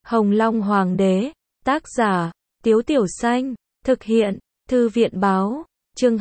Hồng Long Hoàng đế, tác giả, Tiếu Tiểu Xanh, thực hiện, Thư viện báo, chương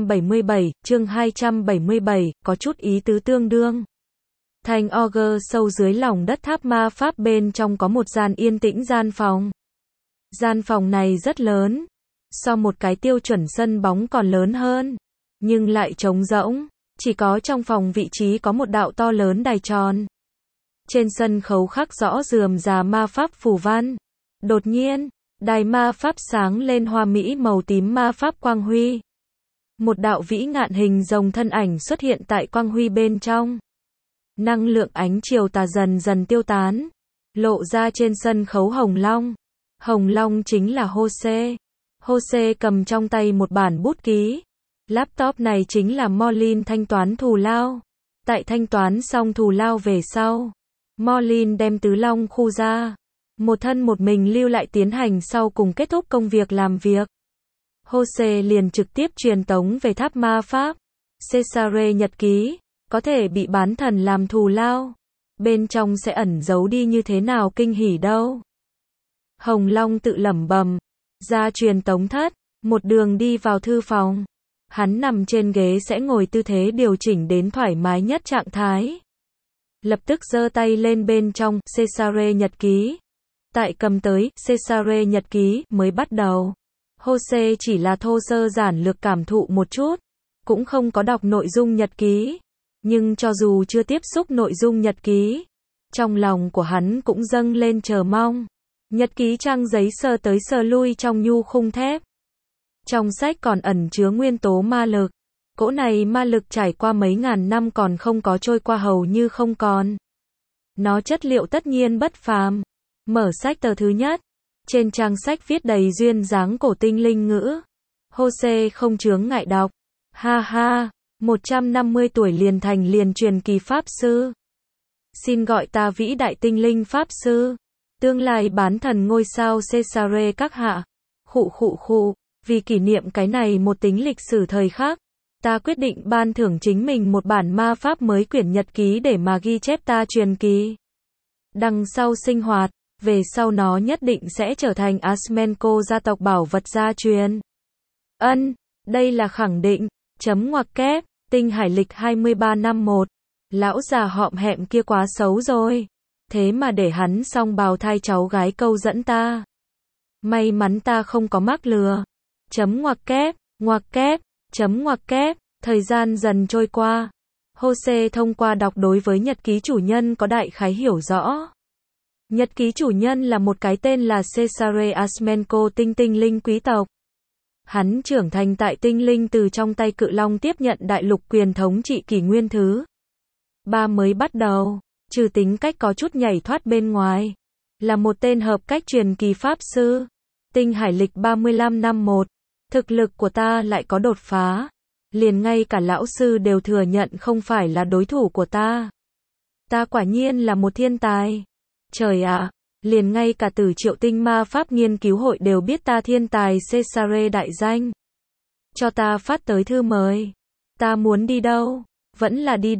277, có chút ý tứ tương đương. Thành Auger sâu dưới lòng đất tháp ma pháp bên trong có một gian yên tĩnh gian phòng. Gian phòng này rất lớn, so một cái tiêu chuẩn sân bóng còn lớn hơn, nhưng lại trống rỗng, chỉ có trong phòng vị trí có một đạo to lớn đài tròn. Trên sân khấu khắc rõ rườm rà ma pháp phù văn. Đột nhiên, đài ma pháp sáng lên hoa mỹ màu tím ma pháp quang huy. Một đạo vĩ ngạn hình rồng thân ảnh xuất hiện tại quang huy bên trong. Năng lượng ánh chiều tà dần dần tiêu tán, lộ ra trên sân khấu Hồng Long. Hồng Long chính là Jose. Jose cầm trong tay một bản bút ký. Laptop này chính là Morlin thanh toán thù lao. Tại thanh toán xong thù lao về sau, Morlin đem Tứ Long khu ra. Một thân một mình lưu lại tiến hành sau cùng kết thúc công việc làm việc. Jose liền trực tiếp truyền tống về tháp ma pháp. Cesare nhật ký, có thể bị bán thần làm thù lao. Bên trong sẽ ẩn giấu đi như thế nào kinh hỉ đâu. Hồng Long tự lẩm bẩm, ra truyền tống thất, một đường đi vào thư phòng. Hắn nằm trên ghế sẽ ngồi tư thế điều chỉnh đến thoải mái nhất trạng thái. Lập tức giơ tay lên bên trong Cesare nhật ký. Tại cầm tới Cesare nhật ký mới bắt đầu. Jose chỉ là thô sơ giản lược cảm thụ một chút, cũng không có đọc nội dung nhật ký. Nhưng cho dù chưa tiếp xúc nội dung nhật ký, trong lòng của hắn cũng dâng lên chờ mong. Nhật ký trang giấy sờ tới sờ lui trong nhu khung thép. Trong sách còn ẩn chứa nguyên tố ma lực. Cỗ này ma lực trải qua mấy ngàn năm còn không có trôi qua, hầu như không còn. Nó chất liệu tất nhiên bất phàm. Mở sách tờ thứ nhất. Trên trang sách viết đầy duyên dáng cổ tinh linh ngữ. Jose không chướng ngại đọc. Ha ha, 150 tuổi liền thành liền truyền kỳ pháp sư. Xin gọi ta vĩ đại tinh linh pháp sư. Tương lai bán thần ngôi sao Cesare các hạ. Khụ. Vì kỷ niệm cái này một tính lịch sử thời khắc, ta quyết định ban thưởng chính mình một bản ma pháp mới quyển nhật ký để mà ghi chép ta truyền kỳ. Đằng sau sinh hoạt, về sau nó nhất định sẽ trở thành Asmenco gia tộc bảo vật gia truyền. Đây là khẳng định, chấm ngoặc kép, tinh hải lịch 23 năm 1. Lão già họm hẹm kia quá xấu rồi. Thế mà để hắn song bào thai cháu gái câu dẫn ta. May mắn ta không có mắc lừa. Chấm ngoặc kép, chấm ngoặc kép, thời gian dần trôi qua. Jose thông qua đọc đối với nhật ký chủ nhân có đại khái hiểu rõ. Nhật ký chủ nhân là một cái tên là Cesare Asmenco tinh linh quý tộc. Hắn trưởng thành tại tinh linh từ trong tay cự long tiếp nhận đại lục quyền thống trị kỷ nguyên thứ 3 mới bắt đầu, trừ tính cách có chút nhảy thoát bên ngoài. Là một tên hợp cách truyền kỳ pháp sư. Tinh hải lịch 35 năm 1. Thực lực của ta lại có đột phá. Liền ngay cả lão sư đều thừa nhận không phải là đối thủ của ta. Ta quả nhiên là một thiên tài. Trời ạ, liền ngay cả Tử Triệu Tinh Ma Pháp Nghiên cứu hội đều biết ta thiên tài Cesare đại danh. Cho ta phát tới thư mời. Ta muốn đi đâu? Vẫn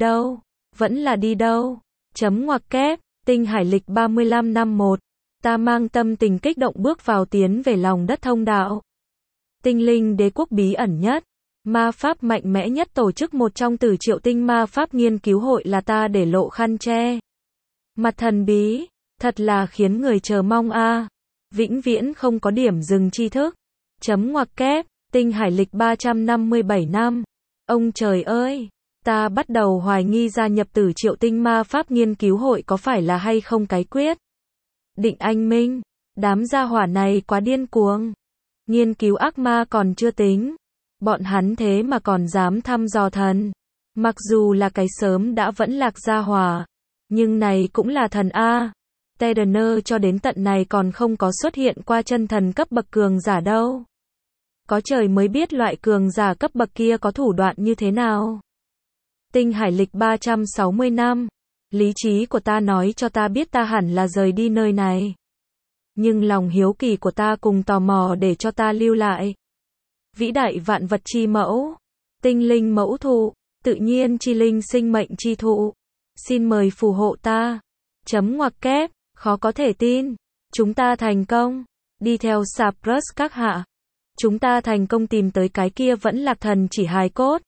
là đi đâu? Chấm ngoặc kép, tinh hải lịch 35 năm 1. Ta mang tâm tình kích động bước vào tiến về lòng đất thông đạo. Tinh linh đế quốc bí ẩn nhất, ma pháp mạnh mẽ nhất tổ chức một trong Tử Triệu Tinh Ma Pháp Nghiên cứu hội là ta để lộ khăn che. Mặt thần bí, thật là khiến người chờ mong a. Vĩnh viễn không có điểm dừng tri thức. Chấm ngoặc kép, tinh hải lịch 357 năm. Ông trời ơi, ta bắt đầu hoài nghi gia nhập Tử Triệu Tinh Ma Pháp Nghiên cứu hội có phải là hay không cái quyết định anh minh. Đám gia hỏa này quá điên cuồng. Nghiên cứu ác ma còn chưa tính, bọn hắn thế mà còn dám thăm dò thần. Mặc dù là cái sớm đã vẫn lạc gia hỏa, nhưng này cũng là thần a. Tedener cho đến tận này còn không có xuất hiện qua chân thần cấp bậc cường giả đâu. Có trời mới biết loại cường giả cấp bậc kia có thủ đoạn như thế nào. Tinh hải lịch 360 năm. Lý trí của ta nói cho ta biết ta hẳn là rời đi nơi này. Nhưng lòng hiếu kỳ của ta cùng tò mò để cho ta lưu lại. Vĩ đại vạn vật chi mẫu, tinh linh mẫu thụ, tự nhiên chi linh sinh mệnh chi thụ. Xin mời phù hộ ta. Chấm ngoặc kép, khó có thể tin. Chúng ta thành công. Đi theo Saprus các hạ. Chúng ta thành công tìm tới cái kia vẫn lạc thần chỉ hài cốt.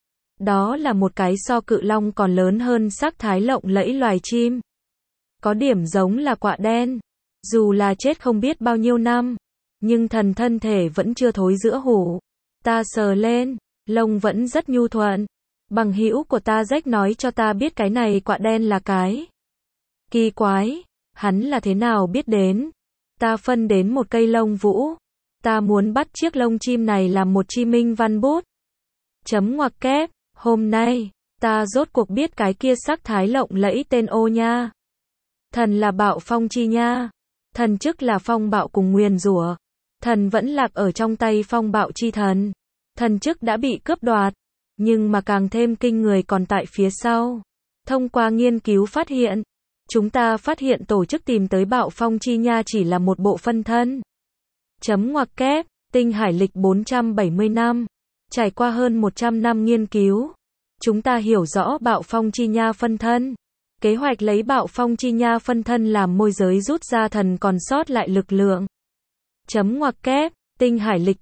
Đó là một cái so cự long còn lớn hơn sắc thái lộng lẫy loài chim. Có điểm giống là quạ đen. Dù là chết không biết bao nhiêu năm, nhưng thần thân thể vẫn chưa thối giữa hủ. Ta sờ lên, lông vẫn rất nhu thuận. Bằng hữu của ta Jack nói cho ta biết cái này quạ đen là cái kỳ quái. Hắn là thế nào biết đến? Ta phân đến một cây lông vũ. Ta muốn bắt chiếc lông chim này làm một chi minh văn bút. Chấm ngoặc kép. Hôm nay, ta rốt cuộc biết cái kia sắc thái lộng lẫy tên ô nha. Thần là bạo phong chi nha. Thần chức là phong bạo cùng nguyền rủa. Thần vẫn lạc ở trong tay phong bạo chi thần. Thần chức đã bị cướp đoạt. Nhưng mà càng thêm kinh người còn tại phía sau. Thông qua nghiên cứu phát hiện, chúng ta phát hiện tổ chức tìm tới bạo phong chi nha chỉ là một bộ phân thân. Chấm ngoặc kép, tinh hải lịch 470 năm. Trải qua hơn 100 năm nghiên cứu, chúng ta hiểu rõ bạo phong chi nha phân thân. Kế hoạch lấy bạo phong chi nha phân thân làm môi giới rút ra thần còn sót lại lực lượng. Chấm ngoặc kép, tinh hải lịch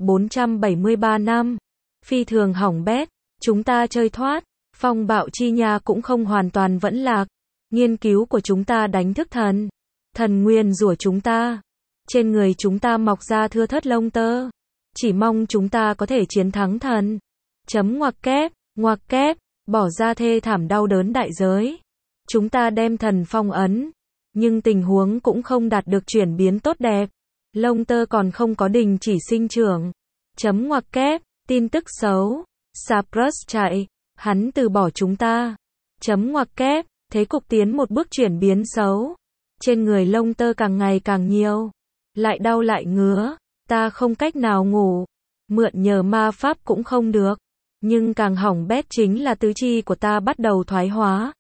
473 năm. Phi thường hỏng bét, chúng ta chơi thoát, phong bạo chi nha cũng không hoàn toàn vẫn lạc. Nghiên cứu của chúng ta đánh thức thần. Thần nguyền rủa chúng ta. Trên người chúng ta mọc ra thưa thớt lông tơ. Chỉ mong chúng ta có thể chiến thắng thần. Chấm ngoặc kép, bỏ ra thê thảm đau đớn đại giới. Chúng ta đem thần phong ấn. Nhưng tình huống cũng không đạt được chuyển biến tốt đẹp. Lông tơ còn không có đình chỉ sinh trưởng. Chấm ngoặc kép, tin tức xấu. Saprus chạy. Hắn từ bỏ chúng ta. Chấm ngoặc kép, thế cục tiến một bước chuyển biến xấu. Trên người lông tơ càng ngày càng nhiều. Lại đau lại ngứa. Ta không cách nào ngủ. Mượn nhờ ma pháp cũng không được. Nhưng càng hỏng bét chính là tứ chi của ta bắt đầu thoái hóa.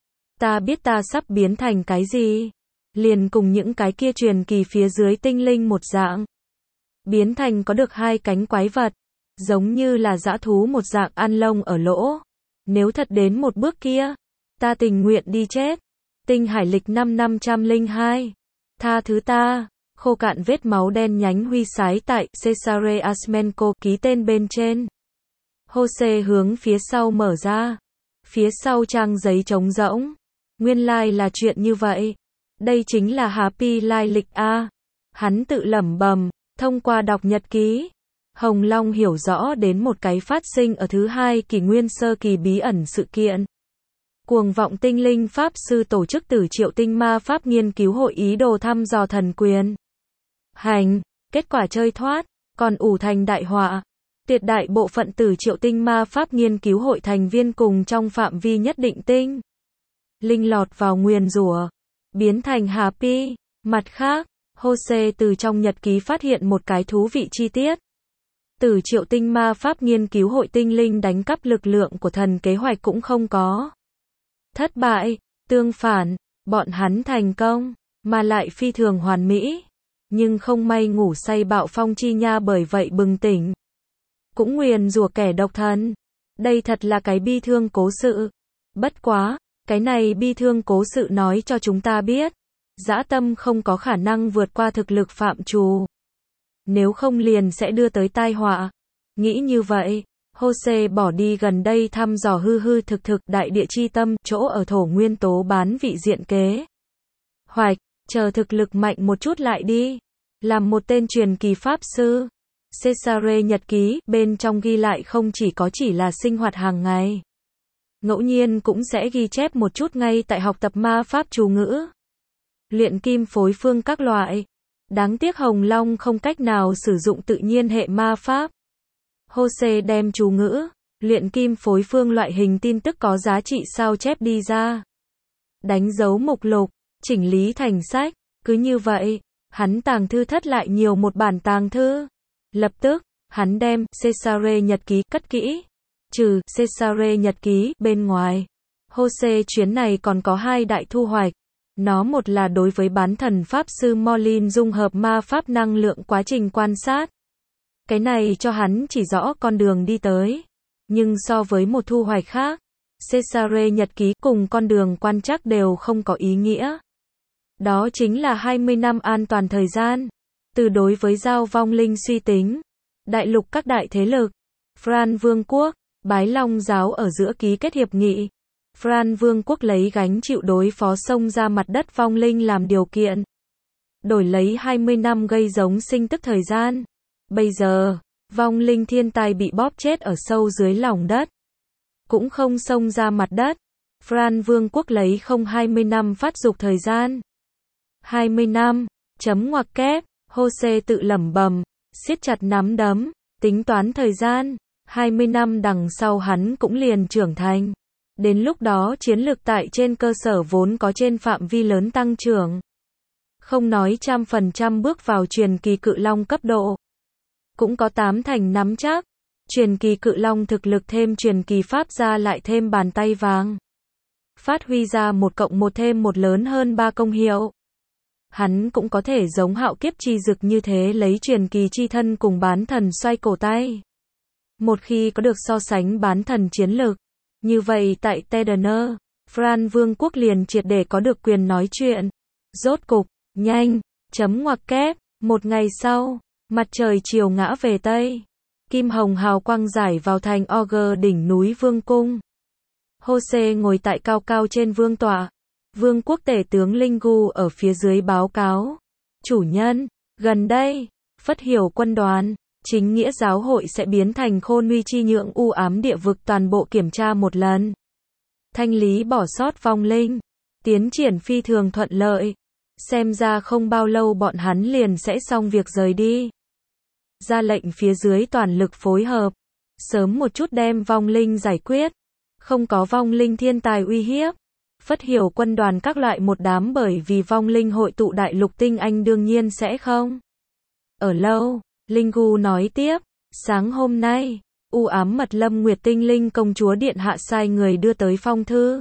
Ta biết ta sắp biến thành cái gì. Liền cùng những cái kia truyền kỳ phía dưới tinh linh một dạng. Biến thành có được hai cánh quái vật. Giống như là dã thú một dạng ăn lông ở lỗ. Nếu thật đến một bước kia, ta tình nguyện đi chết. Tinh hải lịch năm 502. Tha thứ ta. Khô cạn vết máu đen nhánh huy sái tại Cesare Asmenko ký tên bên trên. Jose hướng phía sau mở ra. Phía sau trang giấy trống rỗng. Nguyên lai là chuyện như vậy. Đây chính là Happy lai lịch A. Hắn tự lẩm bẩm, thông qua đọc nhật ký. Hồng Long hiểu rõ đến một cái phát sinh ở thứ hai kỷ nguyên sơ kỳ bí ẩn sự kiện. Cuồng vọng tinh linh pháp sư tổ chức Tử Triệu Tinh Ma Pháp nghiên cứu hội ý đồ thăm dò thần quyền. Hành, kết quả chơi thoát, còn ủ thành đại họa. Tuyệt đại bộ phận Tử Triệu Tinh Ma Pháp nghiên cứu hội thành viên cùng trong phạm vi nhất định tinh linh lọt vào nguyền rủa, biến thành Happy. Mặt khác, Jose từ trong nhật ký phát hiện một cái thú vị chi tiết. Tử Triệu Tinh Ma Pháp nghiên cứu hội tinh linh đánh cắp lực lượng của thần kế hoạch cũng không có thất bại, tương phản, bọn hắn thành công, mà lại phi thường hoàn mỹ. Nhưng không may ngủ say bạo phong chi nha bởi vậy bừng tỉnh. Cũng nguyền rủa kẻ độc thần. Đây thật là cái bi thương cố sự. Bất quá, cái này bi thương cố sự nói cho chúng ta biết, dã tâm không có khả năng vượt qua thực lực phạm trù. Nếu không liền sẽ đưa tới tai họa. Nghĩ như vậy, Jose bỏ đi gần đây thăm dò hư hư thực thực đại địa chi tâm, chỗ ở thổ nguyên tố bán vị diện kế hoạch, chờ thực lực mạnh một chút lại đi. Làm một tên truyền kỳ pháp sư. Cesare nhật ký, bên trong ghi lại không chỉ là sinh hoạt hàng ngày. Ngẫu nhiên cũng sẽ ghi chép một chút ngay tại học tập ma pháp chú ngữ. Luyện kim phối phương các loại. Đáng tiếc Hồng Long không cách nào sử dụng tự nhiên hệ ma pháp. Jose đem chú ngữ, luyện kim phối phương loại hình tin tức có giá trị sao chép đi ra. Đánh dấu mục lục, chỉnh lý thành sách. Cứ như vậy, hắn tàng thư thất lại nhiều một bản tàng thư. Lập tức, hắn đem Cesare nhật ký cất kỹ. Trừ Cesare nhật ký bên ngoài, Jose chuyến này còn có hai đại thu hoạch. Nó một là đối với bán thần pháp sư Molin dung hợp ma pháp năng lượng quá trình quan sát. Cái này cho hắn chỉ rõ con đường đi tới. Nhưng so với một thu hoạch khác, Cesare nhật ký cùng con đường quan trắc đều không có ý nghĩa. Đó chính là 20 năm an toàn thời gian. Từ đối với giao vong linh suy tính, đại lục các đại thế lực, Fran Vương quốc, Bái Long giáo ở giữa ký kết hiệp nghị. Fran Vương quốc lấy gánh chịu đối phó xông ra mặt đất vong linh làm điều kiện. Đổi lấy 20 năm gây giống sinh tức thời gian. Bây giờ, vong linh thiên tài bị bóp chết ở sâu dưới lòng đất. Cũng không xông ra mặt đất. Fran Vương quốc lấy không 20 năm phát dục thời gian. 20 năm, chấm ngoặc kép, Jose tự lẩm bẩm, siết chặt nắm đấm, tính toán thời gian. 20 năm đằng sau hắn cũng liền trưởng thành. Đến lúc đó chiến lược tại trên cơ sở vốn có trên phạm vi lớn tăng trưởng. Không nói 100% bước vào truyền kỳ cự long cấp độ. Cũng có 8 thành nắm chắc. Truyền kỳ cự long thực lực thêm truyền kỳ pháp gia lại thêm bàn tay vàng. Phát huy ra 1+1 thêm 1 lớn hơn 3 công hiệu. Hắn cũng có thể giống hạo kiếp chi dực như thế lấy truyền kỳ chi thân cùng bán thần xoay cổ tay. Một khi có được so sánh bán thần chiến lực, như vậy tại Tedener, Fran Vương quốc liền triệt để có được quyền nói chuyện. Rốt cục, nhanh, chấm ngoặc kép, một ngày sau, mặt trời chiều ngã về Tây. Kim hồng hào quang rải vào thành Auger đỉnh núi Vương cung. Jose ngồi tại cao cao trên vương tọa. Vương quốc tể tướng Lingu ở phía dưới báo cáo. Chủ nhân, gần đây, Phất Hiểu quân đoàn, chính nghĩa giáo hội sẽ biến thành Khôn Uy chi nhượng u ám địa vực toàn bộ kiểm tra một lần. Thanh lý bỏ sót vong linh. Tiến triển phi thường thuận lợi. Xem ra không bao lâu bọn hắn liền sẽ xong việc rời đi. Ra lệnh phía dưới toàn lực phối hợp. Sớm một chút đem vong linh giải quyết. Không có vong linh thiên tài uy hiếp. Phất Hiểu quân đoàn các loại một đám bởi vì vong linh hội tụ đại lục tinh anh đương nhiên sẽ không ở lâu. Lingu nói tiếp, sáng hôm nay, u ám mật lâm Nguyệt Tinh Linh công chúa điện hạ sai người đưa tới phong thư.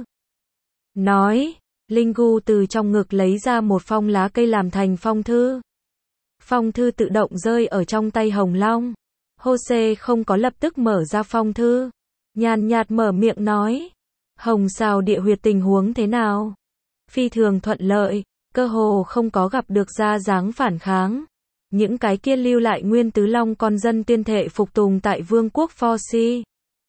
Nói, Lingu từ trong ngực lấy ra một phong lá cây làm thành phong thư. Phong thư tự động rơi ở trong tay Hồng Long. Jose không có lập tức mở ra phong thư. Nhàn nhạt mở miệng nói. Hồng Sào địa huyệt tình huống thế nào? Phi thường thuận lợi, cơ hồ không có gặp được ra dáng phản kháng. Những cái kia lưu lại nguyên tứ long con dân tuyên thệ phục tùng tại vương quốc Forsi.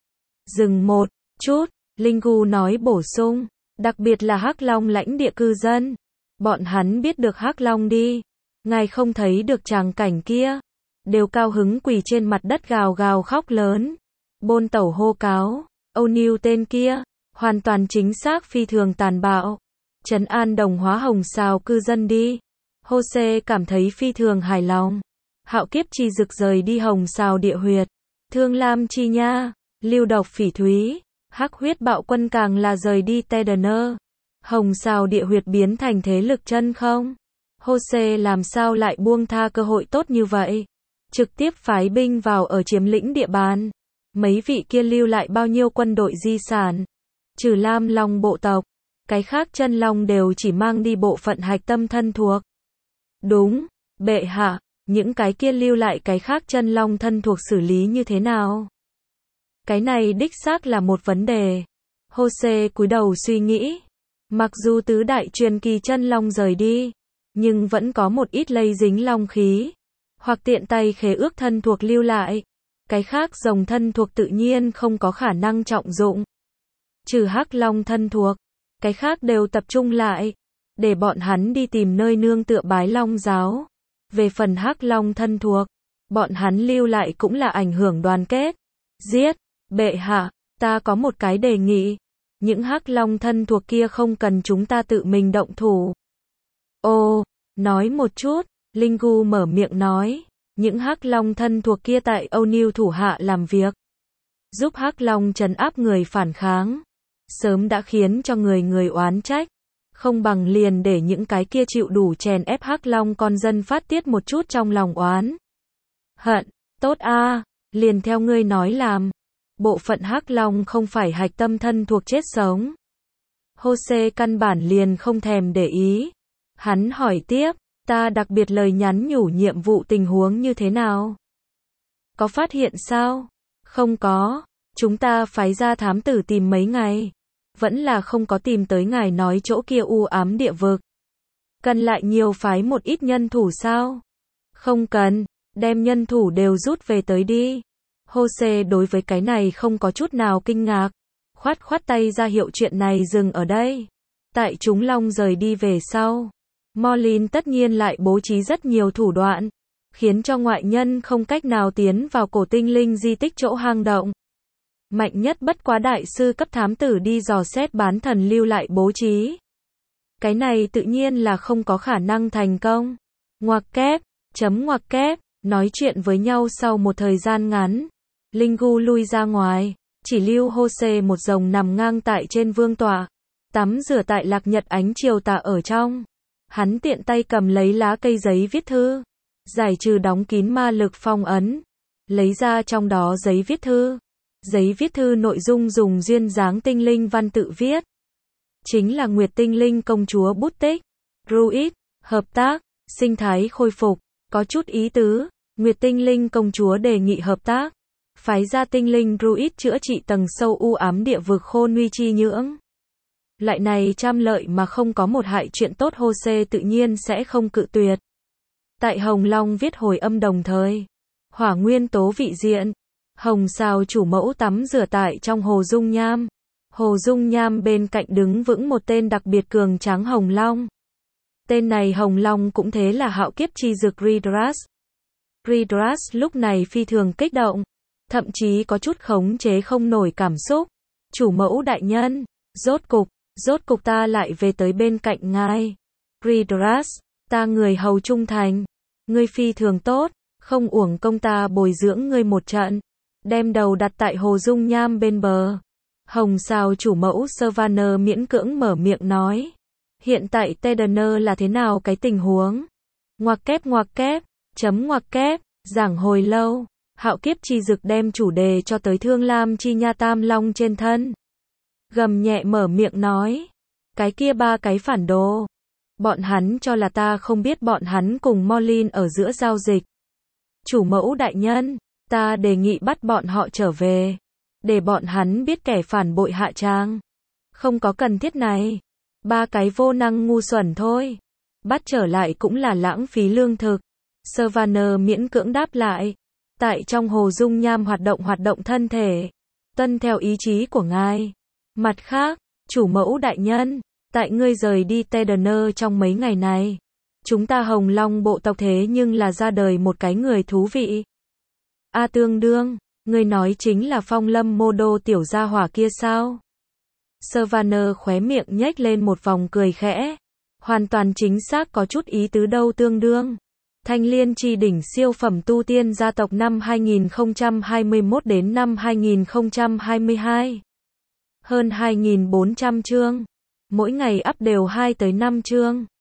Dừng một chút, Lingu nói bổ sung, đặc biệt là Hắc Long lãnh địa cư dân. Bọn hắn biết được Hắc Long đi. Ngài không thấy được tràng cảnh kia. Đều cao hứng quỳ trên mặt đất gào gào khóc lớn. Bôn tẩu hô cáo, O'Neil tên kia, hoàn toàn chính xác phi thường tàn bạo. Trấn an đồng hóa Hồng Sào cư dân đi. Jose cảm thấy phi thường hài lòng. Hạo kiếp chi dực rời đi Hồng Sào địa huyệt. Thương Lam chi nha, lưu độc phỉ thúy, hắc huyết bạo quân càng là rời đi Tedener. Hồng Sào địa huyệt biến thành thế lực chân không. Jose làm sao lại buông tha cơ hội tốt như vậy? Trực tiếp phái binh vào ở chiếm lĩnh địa bàn. Mấy vị kia lưu lại bao nhiêu quân đội di sản? Trừ Lam Long bộ tộc, cái khác chân long đều chỉ mang đi bộ phận hạch tâm thân thuộc. Đúng, bệ hạ, những cái kia lưu lại cái khác chân long thân thuộc xử lý như thế nào? Cái này đích xác là một vấn đề. Jose cúi đầu suy nghĩ. Mặc dù tứ đại truyền kỳ chân long rời đi, nhưng vẫn có một ít lây dính long khí, hoặc tiện tay khế ước thân thuộc lưu lại. Cái khác rồng thân thuộc tự nhiên không có khả năng trọng dụng. Trừ Hắc Long thân thuộc, cái khác đều tập trung lại, để bọn hắn đi tìm nơi nương tựa Bái Long giáo. Về phần Hắc Long thân thuộc, bọn hắn lưu lại cũng là ảnh hưởng đoàn kết. Giết, bệ hạ, ta có một cái đề nghị. Những Hắc Long thân thuộc kia không cần chúng ta tự mình động thủ. Ồ, nói một chút, Lingu mở miệng nói. Những Hắc Long thân thuộc kia tại O'Neil thủ hạ làm việc, giúp Hắc Long trấn áp người phản kháng, sớm đã khiến cho người oán trách. Không bằng liền để những cái kia chịu đủ chèn ép Hắc Long con dân phát tiết một chút trong lòng oán hận. Tốt a, liền theo ngươi nói làm. Bộ phận Hắc Long không phải hạch tâm thân thuộc chết sống. Jose căn bản liền không thèm để ý. Hắn hỏi tiếp, ta đặc biệt lời nhắn nhủ nhiệm vụ tình huống như thế nào? Có phát hiện sao? Không có, chúng ta phái ra thám tử tìm mấy ngày. Vẫn là không có tìm tới ngài nói chỗ kia u ám địa vực. Cần lại nhiều phái một ít nhân thủ sao? Không cần, đem nhân thủ đều rút về tới đi. Jose đối với cái này không có chút nào kinh ngạc, khoát khoát tay ra hiệu chuyện này dừng ở đây. Tại chúng long rời đi về sau, Morlin tất nhiên lại bố trí rất nhiều thủ đoạn, khiến cho ngoại nhân không cách nào tiến vào cổ tinh linh di tích chỗ hang động. Mạnh nhất bất quá đại sư cấp thám tử đi dò xét bán thần lưu lại bố trí. Cái này tự nhiên là không có khả năng thành công. Ngoặc kép, ngoặc kép, nói chuyện với nhau sau một thời gian ngắn. Linh Gu lui ra ngoài, chỉ lưu Jose một rồng nằm ngang tại trên vương tọa, tắm rửa tại lạc nhật ánh chiều tà ở trong. Hắn tiện tay cầm lấy lá cây giấy viết thư, giải trừ đóng kín ma lực phong ấn, lấy ra trong đó giấy viết thư. Giấy viết thư nội dung dùng duyên dáng tinh linh văn tự viết. Chính là Nguyệt tinh linh công chúa bút tích. Druid, hợp tác, sinh thái khôi phục, có chút ý tứ. Nguyệt tinh linh công chúa đề nghị hợp tác. Phái ra tinh linh Druid chữa trị tầng sâu u ám địa vực khôn nguy chi nhưỡng. Loại này trăm lợi mà không có một hại chuyện tốt Jose tự nhiên sẽ không cự tuyệt. Tại Hồng Long viết hồi âm đồng thời. Hỏa nguyên tố vị diện. Hồng Sao chủ mẫu tắm rửa tại trong hồ dung nham. Hồ dung nham bên cạnh đứng vững một tên đặc biệt cường tráng Hồng Long. Tên này Hồng Long cũng thế là hạo kiếp chi dược Ridras. Ridras lúc này phi thường kích động, thậm chí có chút khống chế không nổi cảm xúc. Chủ mẫu đại nhân, rốt cục ta lại về tới bên cạnh ngài. Ridras, ta người hầu trung thành, ngươi phi thường tốt, không uổng công ta bồi dưỡng ngươi một trận. Đem đầu đặt tại hồ dung nham bên bờ. Hồng Sao chủ mẫu Savannah miễn cưỡng mở miệng nói. Hiện tại Tedaner là thế nào cái tình huống? Ngoặc kép, ngoặc kép, giảng hồi lâu. Hạo kiếp chi dực đem chủ đề cho tới Thương Lam chi nha tam long trên thân. Gầm nhẹ mở miệng nói. Cái kia ba cái phản đồ. Bọn hắn cho là ta không biết bọn hắn cùng Morlin ở giữa giao dịch. Chủ mẫu đại nhân, ta đề nghị bắt bọn họ trở về. Để bọn hắn biết kẻ phản bội hạ trang. Không có cần thiết này. Ba cái vô năng ngu xuẩn thôi. Bắt trở lại cũng là lãng phí lương thực. Savannah miễn cưỡng đáp lại. Tại trong hồ dung nham hoạt động thân thể. Tuân theo ý chí của ngài. Mặt khác, chủ mẫu đại nhân, tại ngươi rời đi Tedaner trong mấy ngày này. Chúng ta Hồng Long bộ tộc thế nhưng là ra đời một cái người thú vị. A tương đương, ngươi nói chính là Phong Lâm mô đô tiểu gia hỏa kia sao? Savannah khóe miệng nhếch lên một vòng cười khẽ. Hoàn toàn chính xác có chút ý tứ đâu tương đương. Thanh Liên chi đỉnh siêu phẩm tu tiên gia tộc năm 2021 đến năm 2022. Hơn 2.400 chương. Mỗi ngày up đều 2 tới 5 chương.